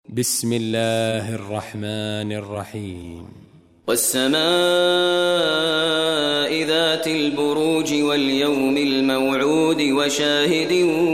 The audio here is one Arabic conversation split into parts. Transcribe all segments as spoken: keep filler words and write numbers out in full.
بسم الله الرحمن الرحيم. والسماء ذات البروج واليوم الموعود وشاهد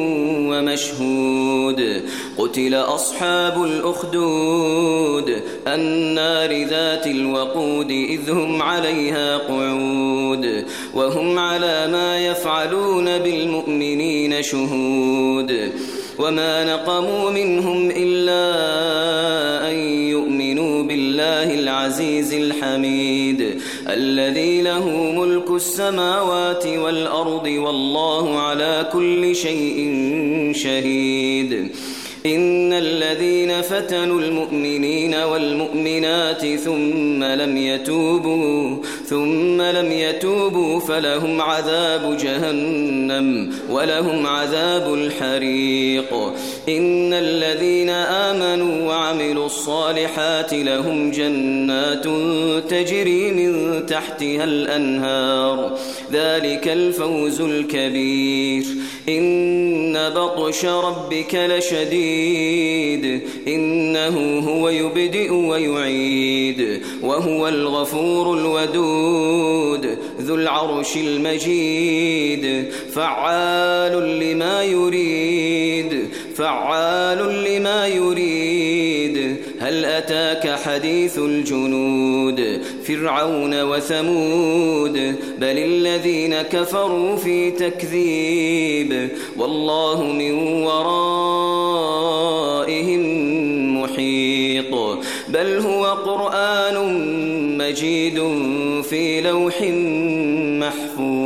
ومشهود قتل أصحاب الأخدود النار ذات الوقود إذ هم عليها قعود وهم على ما يفعلون بالمؤمنين شهود وما نقموا منهم إلا أن يؤمنوا بالله العزيز الحميد الذي له ملك السماوات والأرض والله على كل شيء شهيد. إن الذين فتنوا المؤمنين والمؤمنات ثم لم يتوبوا ثم لم يتوبوا فلهم عذاب جهنم ولهم عذاب الحريق. إن الذين آمنوا وعملوا الصالحات لهم جنات تجري من تحتها الأنهار ذلك الفوز الكبير. إن بطش ربك لشديد إنه هو يبدئ ويعيد وهو الغفور الودود ذو العرش المجيد فعال لما يريد فعال لما يريد. هل أتاك حديث الجنود فرعون وثمود بل الذين كفروا في تكذيب والله من ورائهم محيط. بل هو قرآن مجيد في لوح محفوظ.